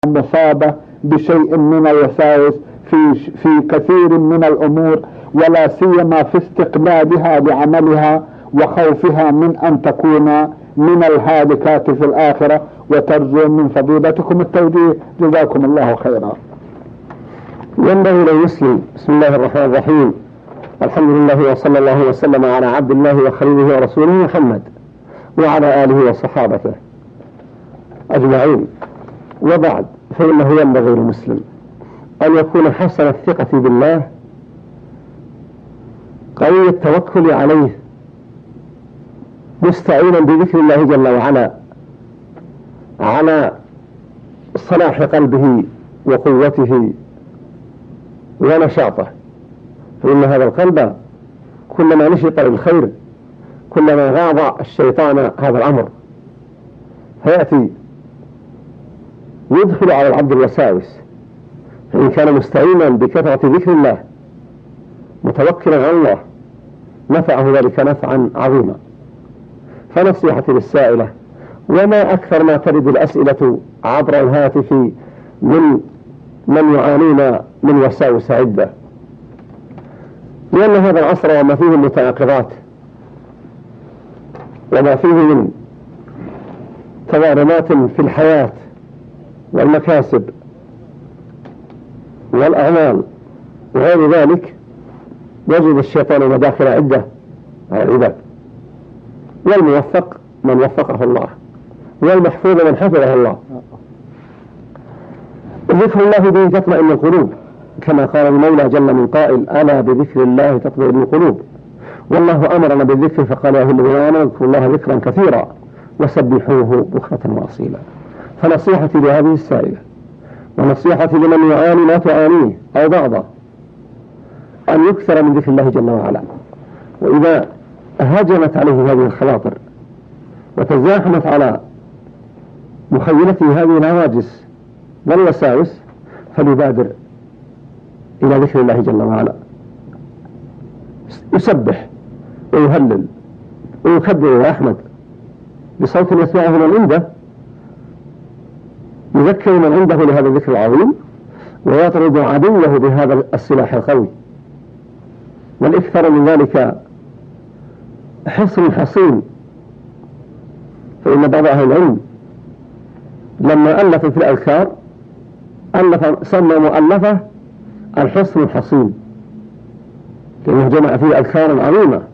مصابة بشيء من الوساوس في كثير من الأمور، ولا سيما في استقبالها لعملها وخوفها من أن تكون من الهالكات في الآخرة، وترجو من فضيلتكم التوجيه. جزاكم الله خيرا. ينبغي للمسلم. بسم الله الرحمن الرحيم، الحمد لله وصلى الله وسلم على عبد الله وخليله ورسوله محمد وعلى آله وصحابته أجمعين، وبعد، فإنه ينبغي للمسلم أن يكون حسن الثقة بالله، قوي التوكل عليه، مستعينا بذكر الله جل وعلا على صلاح قلبه وقوته ونشاطه، فإن هذا القلب كلما نشط للخير كلما غاض الشيطان هذا الأمر، فيأتي يدخل على العبد الوساوس. فإن كان مستعينا بكثرة ذكر الله متوكلا على الله نفعه ذلك نفعا عظيما. فنصيحتي للسائلة، وما أكثر ما ترد الأسئلة عبر الهاتف من يعانون من وساوس عدة، لأن هذا العصر وما فيه المتناقضات وما فيه من توارمات في الحياة والمكاسب والأعمال وغير ذلك، يجد الشيطان مداخل عدة على العباد، والموفق من وفقه الله، والمحفوظ من حفظه الله. ذكر الله به تطمئن القلوب، كما قال المولى جل من قائل: ألا بذكر الله تطمئن القلوب. والله أمرنا بالذكر فقال: يا أيها الذين آمنوا اذكروا الله ذكرا كثيرا وسبحوه بكرة وأصيلا. فنصيحتي لهذه السائلة، ونصيحتي لمن يعاني ما تعانيه أو بعضه، أن يكثر من ذكر الله جل وعلا. وإذا هجمت عليه هذه الخواطر وتزاحمت على مخيلته هذه الهواجس والوساوس، فليبادر إلى ذكر الله جل وعلا، يسبح ويهلل ويكبر ويحمد بصوت يسمعه من عنده، يذكر من عنده لهذا الذكر العظيم، ويطرد عدوه بهذا السلاح القوي. والإكثر من ذلك حصن حصين، فإن بعض أهل العلم لما ألف في الأذكار سمى مؤلفة الحصن الحصين، لأنه جمع فيه أذكارا عظيمة